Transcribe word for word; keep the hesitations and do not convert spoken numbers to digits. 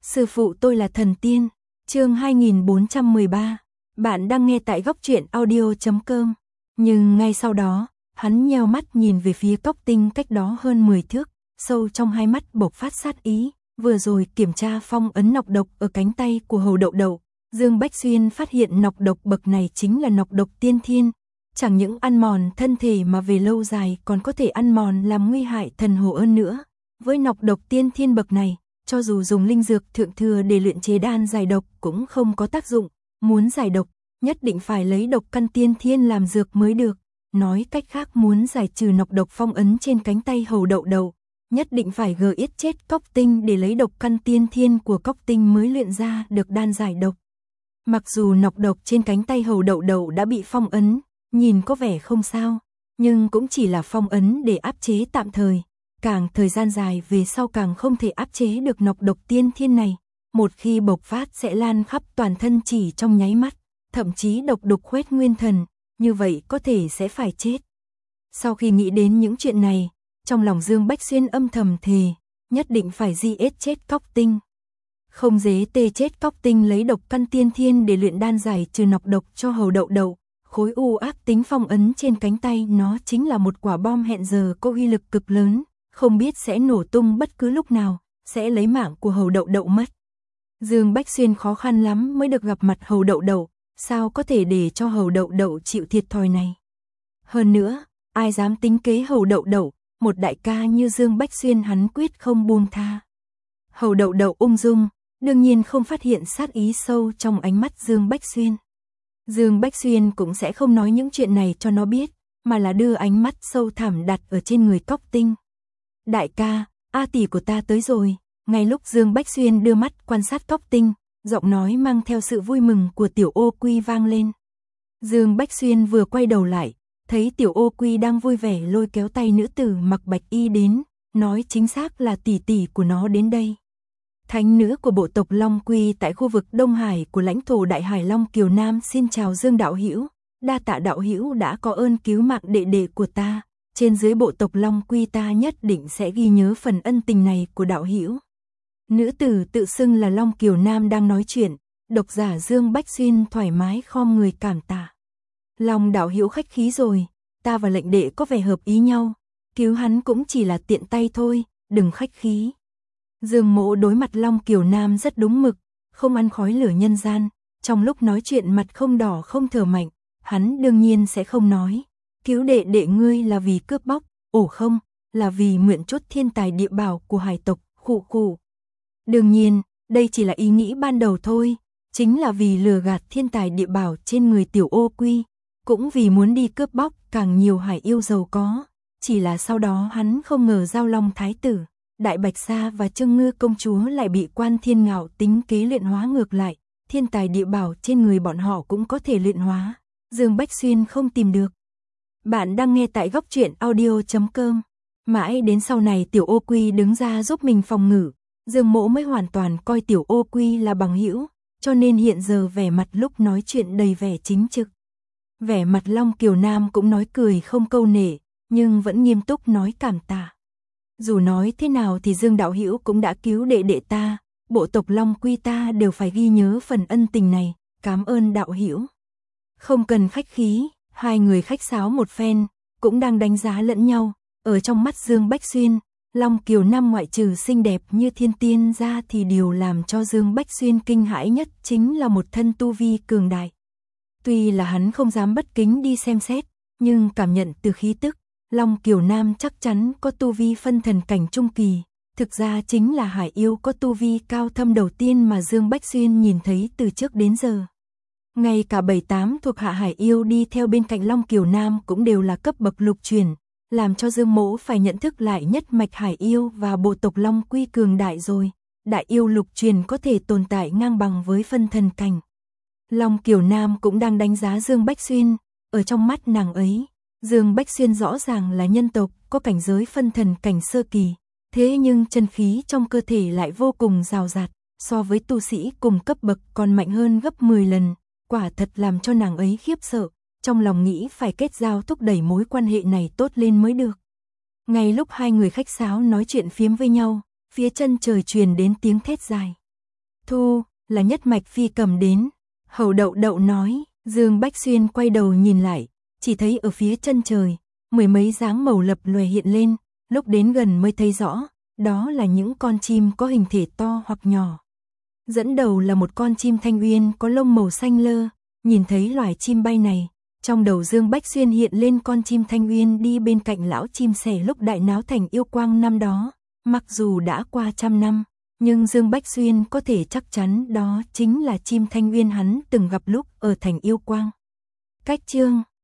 Sư phụ tôi là thần tiên. Chương hai nghìn bốn trăm mười ba. Bạn đang nghe tại góc truyện audio chấm com. Nhưng ngay sau đó, hắn nheo mắt nhìn về phía Cốc Tinh cách đó hơn mười thước, sâu trong hai mắt bộc phát sát ý, vừa rồi kiểm tra phong ấn nọc độc ở cánh tay của Hầu Đậu Đậu, Dương Bách Xuyên phát hiện nọc độc bậc này chính là nọc độc tiên thiên, chẳng những ăn mòn thân thể mà về lâu dài còn có thể ăn mòn làm nguy hại thần hồn hơn nữa. Với nọc độc tiên thiên bậc này, cho dù dùng linh dược thượng thừa để luyện chế đan giải độc cũng không có tác dụng, muốn giải độc, nhất định phải lấy độc căn tiên thiên làm dược mới được. Nói cách khác, muốn giải trừ nọc độc phong ấn trên cánh tay Hầu Đậu Đậu, nhất định phải gờ yết chết Cốc Tinh để lấy độc căn tiên thiên của Cốc Tinh mới luyện ra được đan giải độc. Mặc dù nọc độc trên cánh tay Hầu Đậu Đậu đã bị phong ấn, nhìn có vẻ không sao, nhưng cũng chỉ là phong ấn để áp chế tạm thời. Càng thời gian dài về sau càng không thể áp chế được nọc độc tiên thiên này, một khi bộc phát sẽ lan khắp toàn thân chỉ trong nháy mắt, thậm chí độc đục khuét nguyên thần, như vậy có thể sẽ phải chết. Sau khi nghĩ đến những chuyện này, trong lòng Dương Bách Xuyên âm thầm thề, nhất định phải di ết chết Cốc Tinh. Không dễ tê chết Cốc Tinh lấy độc căn tiên thiên để luyện đan giải trừ nọc độc cho Hầu Đậu Đậu. Khối u ác tính phong ấn trên cánh tay nó chính là một quả bom hẹn giờ có uy lực cực lớn, không biết sẽ nổ tung bất cứ lúc nào, sẽ lấy mạng của Hầu Đậu Đậu mất. Dương Bách Xuyên khó khăn lắm mới được gặp mặt Hầu Đậu Đậu, sao có thể để cho Hầu Đậu Đậu chịu thiệt thòi này. Hơn nữa, ai dám tính kế Hầu Đậu Đậu, một đại ca như Dương Bách Xuyên hắn quyết không buông tha. Hầu Đậu Đậu ung dung, đương nhiên không phát hiện sát ý sâu trong ánh mắt Dương Bách Xuyên. Dương Bách Xuyên cũng sẽ không nói những chuyện này cho nó biết, mà là đưa ánh mắt sâu thẳm đặt ở trên người Cốc Tinh. Đại ca, A tỷ của ta tới rồi. Ngay lúc Dương Bách Xuyên đưa mắt quan sát Cốc Tinh, giọng nói mang theo sự vui mừng của Tiểu Ô Quy vang lên. Dương Bách Xuyên vừa quay đầu lại, thấy Tiểu Ô Quy đang vui vẻ lôi kéo tay nữ tử mặc bạch y đến, nói chính xác là tỷ tỷ của nó đến đây. Thánh nữ của bộ tộc Long Quy tại khu vực Đông Hải của lãnh thổ Đại Hải Long Kiều Nam xin chào Dương đạo hữu, đa tạ đạo hữu đã có ơn cứu mạng đệ đệ của ta. Trên dưới bộ tộc Long Quy ta nhất định sẽ ghi nhớ phần ân tình này của đạo hữu. Nữ tử tự xưng là Long Kiều Nam đang nói chuyện, độc giả Dương Bách Xuyên thoải mái khom người cảm tạ. Long đạo hữu khách khí rồi, ta và lệnh đệ có vẻ hợp ý nhau, cứu hắn cũng chỉ là tiện tay thôi, đừng khách khí. Dương Mỗ đối mặt Long Kiều Nam rất đúng mực, không ăn khói lửa nhân gian, trong lúc nói chuyện mặt không đỏ không thở mạnh, hắn đương nhiên sẽ không nói. Cứu đệ đệ ngươi là vì cướp bóc, ổ không, là vì mượn chút thiên tài địa bảo của hải tộc, khụ khụ. Đương nhiên, đây chỉ là ý nghĩ ban đầu thôi, chính là vì lừa gạt thiên tài địa bảo trên người Tiểu Ô Quy, cũng vì muốn đi cướp bóc càng nhiều hải yêu giàu có, chỉ là sau đó hắn không ngờ Giao Long Thái Tử, Đại Bạch Sa và Trưng Ngư Công Chúa lại bị Quan Thiên Ngạo tính kế luyện hóa ngược lại, thiên tài địa bảo trên người bọn họ cũng có thể luyện hóa, Dương Bách Xuyên không tìm được. Bạn đang nghe tại góc truyện audio chấm com. Mãi đến sau này Tiểu Ô Quy đứng ra giúp mình phòng ngự, Dương Mỗ mới hoàn toàn coi Tiểu Ô Quy là bằng hữu, cho nên hiện giờ vẻ mặt lúc nói chuyện đầy vẻ chính trực. Vẻ mặt Long Kiều Nam cũng nói cười không câu nể, nhưng vẫn nghiêm túc nói cảm tạ. Dù nói thế nào thì Dương đạo hữu cũng đã cứu đệ đệ ta, bộ tộc Long Quy ta đều phải ghi nhớ phần ân tình này, cảm ơn đạo hữu. Không cần khách khí. Hai người khách sáo một phen, cũng đang đánh giá lẫn nhau, ở trong mắt Dương Bách Xuyên, Long Kiều Nam ngoại trừ xinh đẹp như thiên tiên ra thì điều làm cho Dương Bách Xuyên kinh hãi nhất chính là một thân tu vi cường đại. Tuy là hắn không dám bất kính đi xem xét, nhưng cảm nhận từ khí tức, Long Kiều Nam chắc chắn có tu vi phân thần cảnh trung kỳ, thực ra chính là hải yêu có tu vi cao thâm đầu tiên mà Dương Bách Xuyên nhìn thấy từ trước đến giờ. Ngay cả bảy tám thuộc hạ hải yêu đi theo bên cạnh Long Kiều Nam cũng đều là cấp bậc lục truyền, làm cho Dương Mỗ phải nhận thức lại nhất mạch hải yêu và bộ tộc Long Quy cường đại rồi. Đại yêu lục truyền có thể tồn tại ngang bằng với phân thần cảnh. Long Kiều Nam cũng đang đánh giá Dương Bách Xuyên, ở trong mắt nàng ấy, Dương Bách Xuyên rõ ràng là nhân tộc có cảnh giới phân thần cảnh sơ kỳ, thế nhưng chân khí trong cơ thể lại vô cùng rào rạt, so với tu sĩ cùng cấp bậc còn mạnh hơn gấp mười lần. Quả thật làm cho nàng ấy khiếp sợ, trong lòng nghĩ phải kết giao thúc đẩy mối quan hệ này tốt lên mới được. Ngay lúc hai người khách sáo nói chuyện phiếm với nhau, phía chân trời truyền đến tiếng thét dài. Thu, là Nhất Mạch Phi cầm đến. Hầu Đậu Đậu nói, Dương Bách Xuyên quay đầu nhìn lại, chỉ thấy ở phía chân trời, mười mấy dáng màu lập lòe hiện lên, lúc đến gần mới thấy rõ, đó là những con chim có hình thể to hoặc nhỏ. Dẫn đầu là một con chim thanh uyên có lông màu xanh lơ, nhìn thấy loài chim bay này, trong đầu Dương Bách Xuyên hiện lên con chim thanh uyên đi bên cạnh lão chim sẻ lúc đại náo thành yêu quang năm đó, mặc dù đã qua trăm năm, nhưng Dương Bách Xuyên có thể chắc chắn đó chính là chim thanh uyên hắn từng gặp lúc ở thành yêu quang. Cách chương